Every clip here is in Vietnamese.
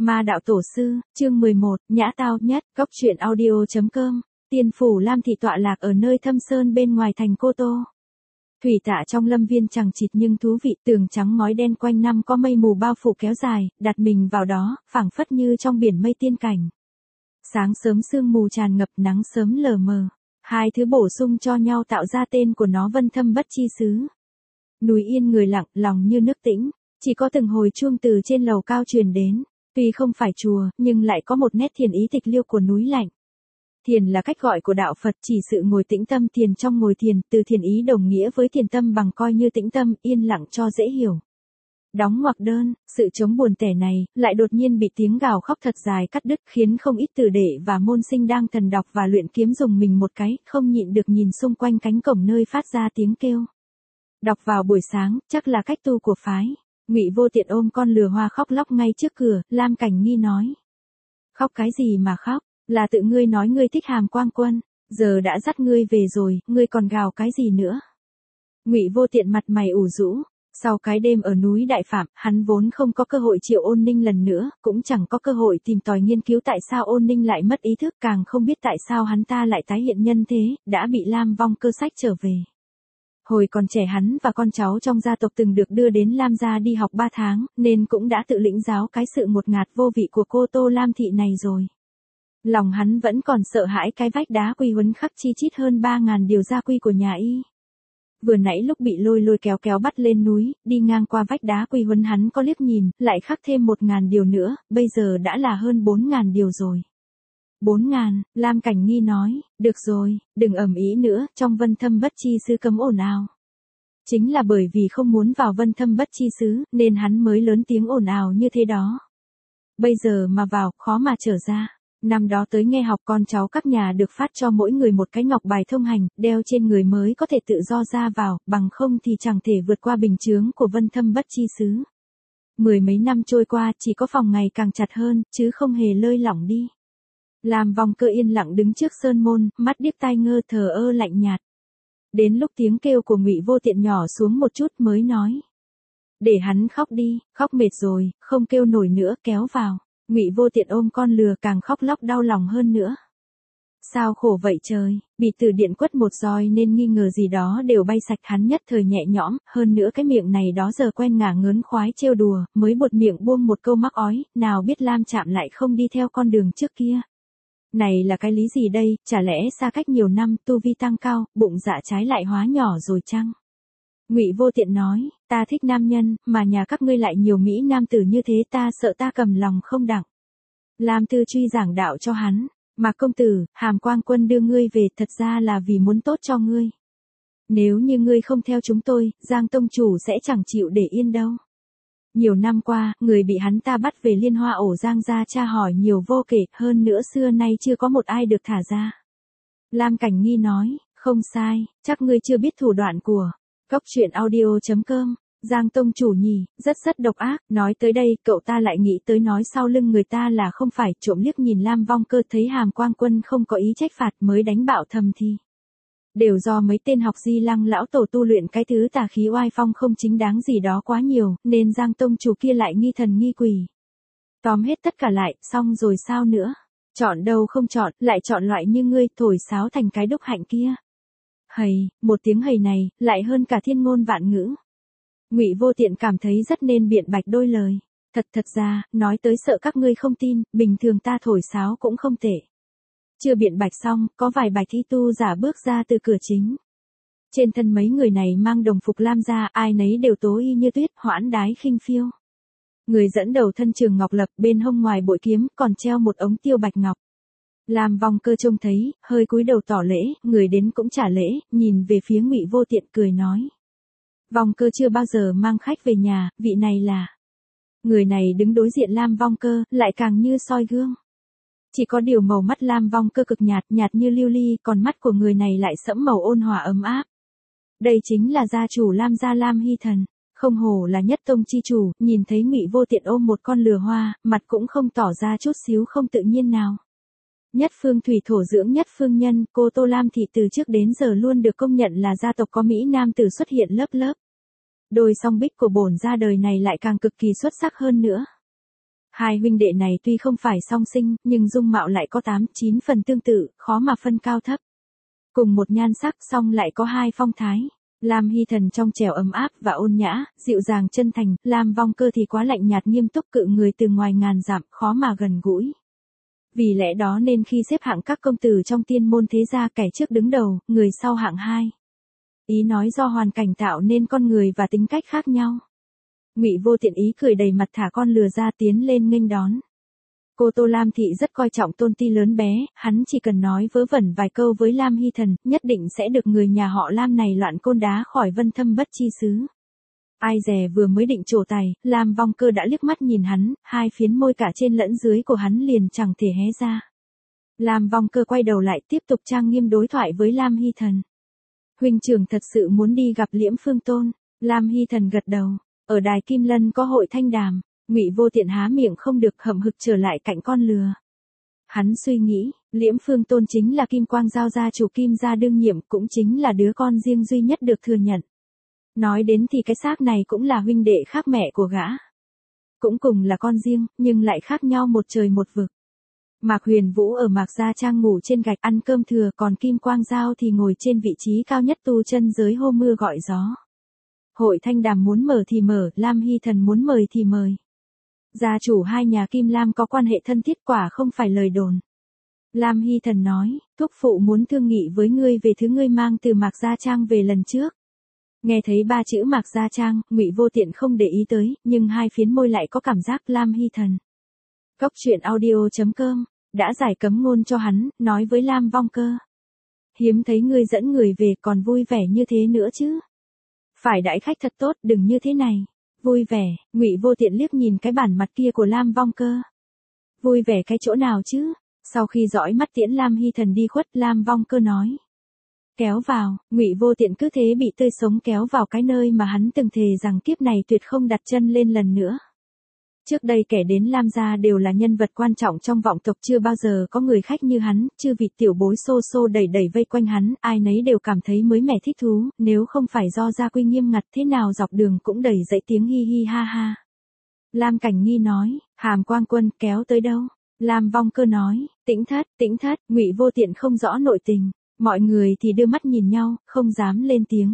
Ma đạo tổ sư, chương 11, nhã tao nhất, góc truyện audio.com, Tiên phủ Lam thị tọa lạc ở nơi thâm sơn bên ngoài thành Cô Tô. Thủy tạ trong lâm viên chẳng chịt nhưng thú vị, tường trắng ngói đen quanh năm có mây mù bao phủ kéo dài, đặt mình vào đó, phảng phất như trong biển mây tiên cảnh. Sáng sớm sương mù tràn ngập, nắng sớm lờ mờ, hai thứ bổ sung cho nhau tạo ra tên của nó Vân Thâm Bất Chi Xứ. Núi yên người lặng, lòng như nước tĩnh, chỉ có từng hồi chuông từ trên lầu cao truyền đến. Tuy không phải chùa, nhưng lại có một nét thiền ý tịch liêu của núi lạnh. Thiền là cách gọi của đạo Phật, chỉ sự ngồi tĩnh tâm thiền trong ngồi thiền, từ thiền ý đồng nghĩa với thiền tâm bằng coi như tĩnh tâm, yên lặng cho dễ hiểu. Đóng ngoặc đơn, sự chống buồn tẻ này, lại đột nhiên bị tiếng gào khóc thật dài cắt đứt, khiến không ít tử đệ và môn sinh đang thần đọc và luyện kiếm dùng mình một cái, không nhịn được nhìn xung quanh cánh cổng nơi phát ra tiếng kêu. Đọc vào buổi sáng, chắc là cách tu của phái. Ngụy Vô Tiện ôm con lừa hoa khóc lóc ngay trước cửa, Lam Cảnh Nghi nói. Khóc cái gì mà khóc, là tự ngươi nói ngươi thích Hàm Quang Quân, giờ đã dắt ngươi về rồi, ngươi còn gào cái gì nữa. Ngụy Vô Tiện mặt mày ủ rũ, sau cái đêm ở núi Đại Phạm, hắn vốn không có cơ hội triệu Ôn Ninh lần nữa, cũng chẳng có cơ hội tìm tòi nghiên cứu tại sao Ôn Ninh lại mất ý thức, càng không biết tại sao hắn ta lại tái hiện nhân thế, đã bị Lam Vong Cơ sách trở về. Hồi còn trẻ hắn và con cháu trong gia tộc từng được đưa đến Lam gia đi học 3 tháng, nên cũng đã tự lĩnh giáo cái sự ngột ngạt vô vị của cô Tô Lam thị này rồi. Lòng hắn vẫn còn sợ hãi cái vách đá quy huấn khắc chi chít hơn 3.000 điều gia quy của nhà y. Vừa nãy lúc bị lôi kéo bắt lên núi, đi ngang qua vách đá quy huấn hắn có liếc nhìn, lại khắc thêm 1.000 điều nữa, bây giờ đã là hơn 4.000 điều rồi. 4.000, Lam Cảnh Nghi nói, được rồi, đừng ầm ĩ nữa, trong Vân Thâm Bất Chi Xứ cấm ồn ào. Chính là bởi vì không muốn vào Vân Thâm Bất Chi Xứ, nên hắn mới lớn tiếng ồn ào như thế đó. Bây giờ mà vào, khó mà trở ra. Năm đó tới nghe học con cháu các nhà được phát cho mỗi người một cái ngọc bài thông hành, đeo trên người mới có thể tự do ra vào, bằng không thì chẳng thể vượt qua bình chướng của Vân Thâm Bất Chi Xứ. 10 mấy năm trôi qua, chỉ có phòng ngày càng chặt hơn, chứ không hề lơi lỏng đi. Lam Vong Cơ yên lặng đứng trước sơn môn, mắt điếc tai ngơ thờ ơ lạnh nhạt. Đến lúc tiếng kêu của Ngụy Vô Tiện nhỏ xuống một chút mới nói. Để hắn khóc đi, khóc mệt rồi, không kêu nổi nữa, kéo vào. Ngụy Vô Tiện ôm con lừa càng khóc lóc đau lòng hơn nữa. Sao khổ vậy trời, bị từ điện quất một roi nên nghi ngờ gì đó đều bay sạch, hắn nhất thời nhẹ nhõm, hơn nữa cái miệng này đó giờ quen ngả ngớn khoái trêu đùa, mới buột miệng buông một câu mắc ói, nào biết Lam Trạm lại không đi theo con đường trước kia. Này là cái lý gì đây, chả lẽ xa cách nhiều năm, tu vi tăng cao, bụng dạ trái lại hóa nhỏ rồi chăng? Ngụy Vô Tiện nói, ta thích nam nhân, mà nhà các ngươi lại nhiều mỹ nam tử như thế, ta sợ ta cầm lòng không đặng. Lam Tư Truy giảng đạo cho hắn, mà công tử, Hàm Quang Quân đưa ngươi về thật ra là vì muốn tốt cho ngươi. Nếu như ngươi không theo chúng tôi, Giang tông chủ sẽ chẳng chịu để yên đâu. Nhiều năm qua, người bị hắn ta bắt về Liên Hoa ổ Giang gia tra hỏi nhiều vô kể, hơn nữa xưa nay chưa có một ai được thả ra. Lam Cảnh Nghi nói, không sai, chắc ngươi chưa biết thủ đoạn của góc truyện audio.com, Giang tông chủ nhỉ, rất độc ác. Nói tới đây, cậu ta lại nghĩ tới nói sau lưng người ta là không phải, trộm liếc nhìn Lam Vong Cơ thấy Hàm Quang Quân không có ý trách phạt mới đánh bạo thầm thì. Đều do mấy tên học Di Lăng lão tổ tu luyện cái thứ tà khí oai phong không chính đáng gì đó quá nhiều, nên Giang tông chủ kia lại nghi thần nghi quỷ. Tóm hết tất cả lại, xong rồi sao nữa? Chọn đâu không chọn, lại chọn loại như ngươi, thổi sáo thành cái đúc hạnh kia. Hầy, một tiếng hầy này, lại hơn cả thiên ngôn vạn ngữ. Ngụy Vô Tiện cảm thấy rất nên biện bạch đôi lời. Thật ra, nói tới sợ các ngươi không tin, bình thường ta thổi sáo cũng không tệ. Chưa biện bạch xong, có vài bạch y tu giả bước ra từ cửa chính. Trên thân mấy người này mang đồng phục Lam gia, ai nấy đều tố y như tuyết, hoãn đái khinh phiêu. Người dẫn đầu thân Trường Ngọc Lập, bên hông ngoài bội kiếm còn treo một ống tiêu bạch ngọc. Lam Vong Cơ trông thấy, hơi cúi đầu tỏ lễ, người đến cũng trả lễ, nhìn về phía Ngụy Vô Tiện cười nói. Vong Cơ chưa bao giờ mang khách về nhà, vị này là. Người này đứng đối diện Lam Vong Cơ, lại càng như soi gương. Chỉ có điều màu mắt Lam Vong Cơ cực nhạt như lưu ly, còn mắt của người này lại sẫm màu ôn hòa ấm áp. Đây chính là gia chủ Lam gia Lam Hy Thần, không hổ là nhất tông chi chủ, nhìn thấy Ngụy Vô Tiện ôm một con lừa hoa, mặt cũng không tỏ ra chút xíu không tự nhiên nào. Nhất phương thủy thổ dưỡng nhất phương nhân, Cô Tô Lam thị từ trước đến giờ luôn được công nhận là gia tộc có mỹ nam tử xuất hiện lớp lớp. Đôi song bích của bổn gia đời này lại càng cực kỳ xuất sắc hơn nữa. Hai huynh đệ này tuy không phải song sinh, nhưng dung mạo lại có 8-9 phần tương tự, khó mà phân cao thấp. Cùng một nhan sắc song lại có hai phong thái. Lam Hy Thần trong trẻo ấm áp và ôn nhã, dịu dàng chân thành, Lam Vong Cơ thì quá lạnh nhạt nghiêm túc cự người từ ngoài ngàn dặm, khó mà gần gũi. Vì lẽ đó nên khi xếp hạng các công tử trong tiên môn thế gia, kẻ trước đứng đầu, người sau hạng hai. Ý nói do hoàn cảnh tạo nên con người và tính cách khác nhau. Ngụy Vô Tiện ý cười đầy mặt thả con lừa ra tiến lên nghênh đón. Cô Tô Lam Thị rất coi trọng tôn ti lớn bé, hắn chỉ cần nói vớ vẩn vài câu với Lam Hy Thần, nhất định sẽ được người nhà họ Lam này loạn côn đá khỏi Vân Thâm Bất Chi xứ. Ai dè vừa mới định trổ tài, Lam Vong Cơ đã liếc mắt nhìn hắn, hai phiến môi cả trên lẫn dưới của hắn liền chẳng thể hé ra. Lam Vong Cơ quay đầu lại tiếp tục trang nghiêm đối thoại với Lam Hy Thần. Huynh trưởng thật sự muốn đi gặp Liễm Phương Tôn. Lam Hy Thần gật đầu. Ở Đài Kim Lân có hội thanh đàm. Ngụy Vô Tiện há miệng không được, hậm hực trở lại cạnh con lừa. Hắn suy nghĩ, Liễm Phương Tôn chính là Kim Quang Giao gia chủ Kim gia đương nhiệm, cũng chính là đứa con riêng duy nhất được thừa nhận. Nói đến thì cái xác này cũng là huynh đệ khác mẹ của gã. Cũng cùng là con riêng, nhưng lại khác nhau một trời một vực. Mạc Huyền Vũ ở Mạc Gia Trang ngủ trên gạch ăn cơm thừa, còn Kim Quang Giao thì ngồi trên vị trí cao nhất tu chân giới hô mưa gọi gió. Hội thanh đàm muốn mở thì mở, Lam Hy Thần muốn mời thì mời. Gia chủ hai nhà Kim Lam có quan hệ thân thiết, quả không phải lời đồn. Lam Hy Thần nói, thúc phụ muốn thương nghị với ngươi về thứ ngươi mang từ Mạc Gia Trang về lần trước. Nghe thấy ba chữ Mạc Gia Trang, Ngụy Vô Tiện không để ý tới, nhưng hai phiến môi lại có cảm giác Lam Hy Thần. Cốc truyện audio.com đã giải cấm ngôn cho hắn, nói với Lam Vong Cơ. Hiếm thấy ngươi dẫn người về còn vui vẻ như thế nữa chứ. Phải đãi khách thật tốt, đừng như thế này. Vui vẻ, Ngụy Vô Tiện liếc nhìn cái bản mặt kia của Lam Vong Cơ. Vui vẻ cái chỗ nào chứ? Sau khi dõi mắt tiễn Lam Hy Thần đi khuất, Lam Vong Cơ nói. Kéo vào, Ngụy Vô Tiện cứ thế bị tươi sống kéo vào cái nơi mà hắn từng thề rằng kiếp này tuyệt không đặt chân lên lần nữa. Trước đây kẻ đến Lam gia đều là nhân vật quan trọng trong vọng tộc, chưa bao giờ có người khách như hắn, chư vị tiểu bối xô xô đẩy đẩy vây quanh hắn, ai nấy đều cảm thấy mới mẻ thích thú, nếu không phải do gia quy nghiêm ngặt thế nào dọc đường cũng đầy dậy tiếng hi hi ha ha. Lam Cảnh Nghi nói, Hàm Quang Quân kéo tới đâu? Lam Vong Cơ nói, Tĩnh thất, Ngụy Vô Tiện không rõ nội tình, mọi người thì đưa mắt nhìn nhau, không dám lên tiếng.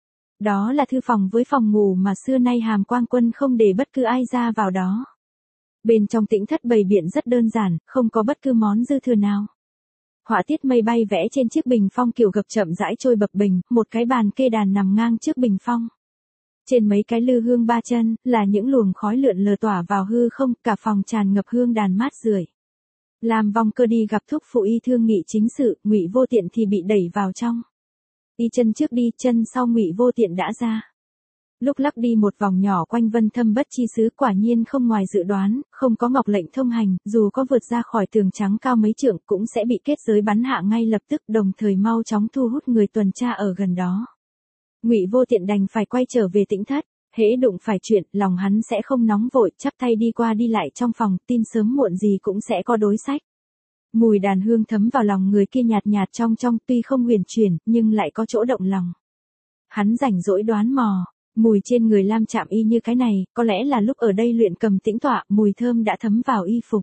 Đó là thư phòng với phòng ngủ mà xưa nay Hàm Quang Quân không để bất cứ ai ra vào đó. Bên trong Tĩnh thất bày biện rất đơn giản, không có bất cứ món dư thừa nào. Họa tiết mây bay vẽ trên chiếc bình phong kiểu gập chậm rãi trôi bập bềnh, một cái bàn kê đàn nằm ngang trước bình phong. Trên mấy cái lư hương ba chân, là những luồng khói lượn lờ tỏa vào hư không, cả phòng tràn ngập hương đàn mát rượi. Lam Vong Cơ đi gặp thúc phụ y thương nghị chính sự, Ngụy Vô Tiện thì bị đẩy vào trong. Y chân trước đi, chân sau Ngụy Vô Tiện đã ra. Lúc lắc đi một vòng nhỏ quanh Vân Thâm Bất Chi xứ, quả nhiên không ngoài dự đoán, không có ngọc lệnh thông hành, dù có vượt ra khỏi tường trắng cao mấy trượng cũng sẽ bị kết giới bắn hạ ngay lập tức, đồng thời mau chóng thu hút người tuần tra ở gần đó. Ngụy Vô Tiện đành phải quay trở về Tĩnh thất, hễ đụng phải chuyện, lòng hắn sẽ không nóng vội, chắp tay đi qua đi lại trong phòng, tin sớm muộn gì cũng sẽ có đối sách. Mùi đàn hương thấm vào lòng người kia nhạt nhạt trong, tuy không huyền chuyển, nhưng lại có chỗ động lòng. Hắn rảnh rỗi đoán mò, mùi trên người Lam Trạm Y như cái này, có lẽ là lúc ở đây luyện cầm tĩnh tọa, mùi thơm đã thấm vào y phục.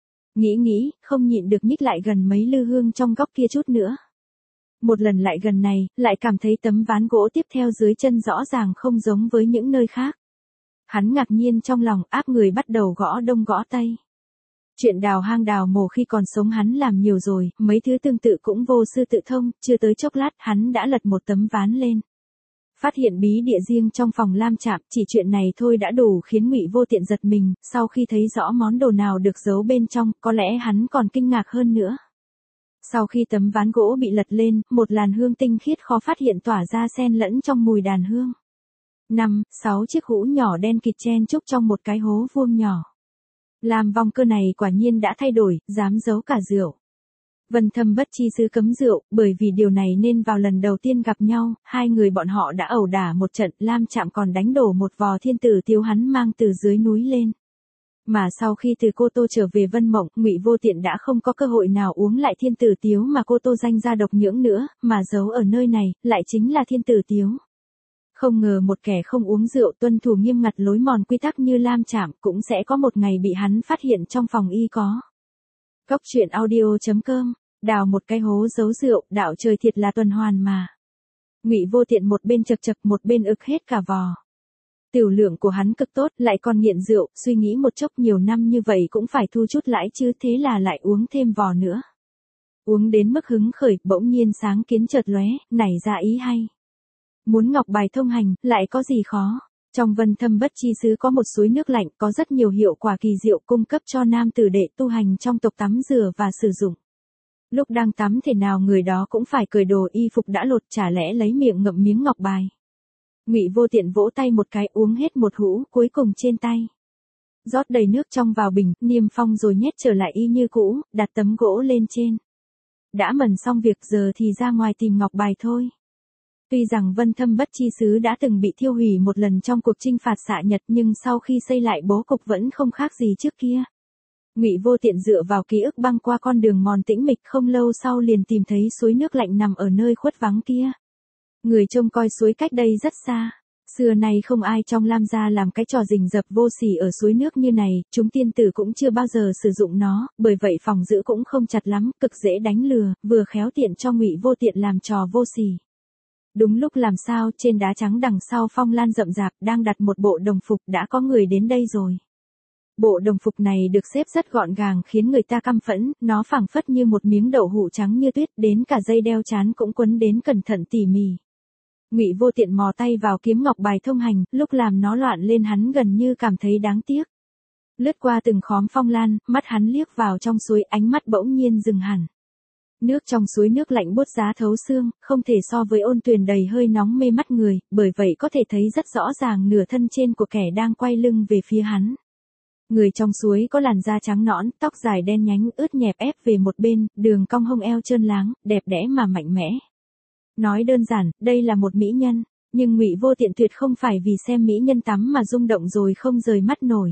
Nghĩ, không nhịn được nhích lại gần mấy lư hương trong góc kia chút nữa. Một lần lại gần này, lại cảm thấy tấm ván gỗ tiếp theo dưới chân rõ ràng không giống với những nơi khác. Hắn ngạc nhiên trong lòng, áp người bắt đầu gõ đông gõ tây. Chuyện đào hang đào mồ khi còn sống hắn làm nhiều rồi, mấy thứ tương tự cũng vô sư tự thông, chưa tới chốc lát hắn đã lật một tấm ván lên. Phát hiện bí địa riêng trong phòng Lam Trạm, chỉ chuyện này thôi đã đủ khiến Ngụy Vô Tiện giật mình, sau khi thấy rõ món đồ nào được giấu bên trong, có lẽ hắn còn kinh ngạc hơn nữa. Sau khi tấm ván gỗ bị lật lên, một làn hương tinh khiết khó phát hiện tỏa ra xen lẫn trong mùi đàn hương. 5-6 chiếc hũ nhỏ đen kịt chen chúc trong một cái hố vuông nhỏ. Lam Vong Cơ này quả nhiên đã thay đổi, dám giấu cả rượu. Vân Thâm Bất Chi xứ cấm rượu, bởi vì điều này nên vào lần đầu tiên gặp nhau, hai người bọn họ đã ẩu đả một trận, Lam Trạm còn đánh đổ một vò thiên tử tiếu hắn mang từ dưới núi lên. Mà sau khi từ Cô Tô trở về Vân Mộng, Ngụy Vô Tiện đã không có cơ hội nào uống lại thiên tử tiếu mà Cô Tô danh ra độc nhưỡng nữa, mà giấu ở nơi này, lại chính là thiên tử tiếu. Không ngờ một kẻ không uống rượu tuân thủ nghiêm ngặt lối mòn quy tắc như Lam Trạm cũng sẽ có một ngày bị hắn phát hiện trong phòng y có. Cốc truyện audio.com, đào một cái hố giấu rượu, đạo trời thiệt là tuần hoàn mà. Ngụy Vô Tiện một bên chật chật một bên ực hết cả vò. Tiểu lượng của hắn cực tốt, lại còn nghiện rượu, suy nghĩ một chốc nhiều năm như vậy cũng phải thu chút lãi chứ, thế là lại uống thêm vò nữa. Uống đến mức hứng khởi, bỗng nhiên sáng kiến chợt lóe, nảy ra ý hay. Muốn ngọc bài thông hành, lại có gì khó. Trong Vân Thâm Bất Chi Xứ có một suối nước lạnh, có rất nhiều hiệu quả kỳ diệu cung cấp cho nam tử đệ tu hành trong tộc tắm rửa và sử dụng. Lúc đang tắm thể nào người đó cũng phải cởi đồ y phục đã lột, chả lẽ lấy miệng ngậm miếng ngọc bài. Ngụy Vô Tiện vỗ tay một cái, uống hết một hũ cuối cùng trên tay. Rót đầy nước trong vào bình, niêm phong rồi nhét trở lại y như cũ, đặt tấm gỗ lên trên. Đã mần xong việc giờ thì ra ngoài tìm ngọc bài thôi. Tuy rằng Vân Thâm Bất Chi Xứ đã từng bị thiêu hủy một lần trong cuộc chinh phạt xạ Nhật, nhưng sau khi xây lại bố cục vẫn không khác gì trước kia. Ngụy Vô Tiện dựa vào ký ức băng qua con đường mòn tĩnh mịch, không lâu sau liền tìm thấy suối nước lạnh nằm ở nơi khuất vắng kia. Người trông coi suối cách đây rất xa. Xưa nay không ai trong Lam gia làm cái trò rình rập vô sỉ ở suối nước như này, chúng tiên tử cũng chưa bao giờ sử dụng nó, bởi vậy phòng giữ cũng không chặt lắm, cực dễ đánh lừa, vừa khéo tiện cho Ngụy Vô Tiện làm trò vô sỉ. Đúng lúc làm sao, trên đá trắng đằng sau phong lan rậm rạp đang đặt một bộ đồng phục, đã có người đến đây rồi. Bộ đồng phục này được xếp rất gọn gàng khiến người ta căm phẫn, nó phảng phất như một miếng đậu hũ trắng như tuyết, đến cả dây đeo trán cũng quấn đến cẩn thận tỉ mỉ. Ngụy Vô Tiện mò tay vào kiếm ngọc bài thông hành, lúc làm nó loạn lên hắn gần như cảm thấy đáng tiếc. Lướt qua từng khóm phong lan, mắt hắn liếc vào trong suối, ánh mắt bỗng nhiên dừng hẳn. Nước trong suối nước lạnh buốt giá thấu xương, không thể so với ôn tuyền đầy hơi nóng mê mắt người, bởi vậy có thể thấy rất rõ ràng nửa thân trên của kẻ đang quay lưng về phía hắn. Người trong suối có làn da trắng nõn, tóc dài đen nhánh ướt nhẹp ép về một bên, đường cong hông eo trơn láng, đẹp đẽ mà mạnh mẽ. Nói đơn giản, đây là một mỹ nhân, nhưng Ngụy Vô Tiện tuyệt không phải vì xem mỹ nhân tắm mà rung động rồi không rời mắt nổi.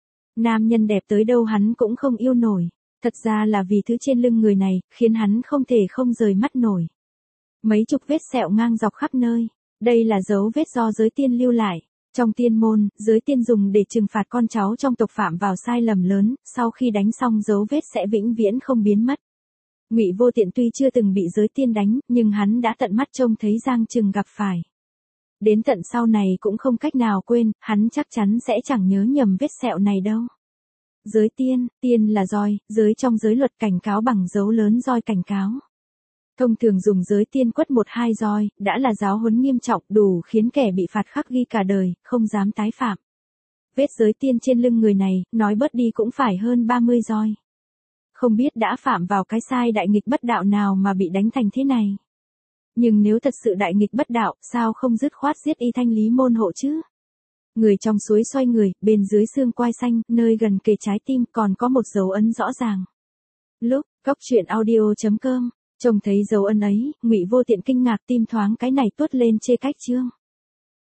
Nam nhân đẹp tới đâu hắn cũng không yêu nổi. Thật ra là vì thứ trên lưng người này, khiến hắn không thể không rời mắt nổi. Mấy chục vết sẹo ngang dọc khắp nơi. Đây là dấu vết do giới tiên lưu lại. Trong tiên môn, giới tiên dùng để trừng phạt con cháu trong tộc phạm vào sai lầm lớn, sau khi đánh xong dấu vết sẽ vĩnh viễn không biến mất. Ngụy Vô Tiện tuy chưa từng bị giới tiên đánh, nhưng hắn đã tận mắt trông thấy Giang Trừng gặp phải. Đến tận sau này cũng không cách nào quên, hắn chắc chắn sẽ chẳng nhớ nhầm vết sẹo này đâu. Giới tiên, tiên là roi, giới trong giới luật cảnh cáo bằng dấu lớn roi cảnh cáo. Thông thường dùng giới tiên quất 1-2 roi, đã là giáo huấn nghiêm trọng đủ khiến kẻ bị phạt khắc ghi cả đời, không dám tái phạm. Vết giới tiên trên lưng người này, nói bớt đi cũng phải hơn 30 roi. Không biết đã phạm vào cái sai đại nghịch bất đạo nào mà bị đánh thành thế này. Nhưng nếu thật sự đại nghịch bất đạo, sao không dứt khoát giết y thanh lý môn hộ chứ? Người trong suối xoay người, bên dưới xương quai xanh, nơi gần kề trái tim còn có một dấu ấn rõ ràng. Lúc, Cốc truyện audio.com, trông thấy dấu ấn ấy, Ngụy Vô Tiện kinh ngạc, tim thoáng cái này tuốt lên chê cách chương.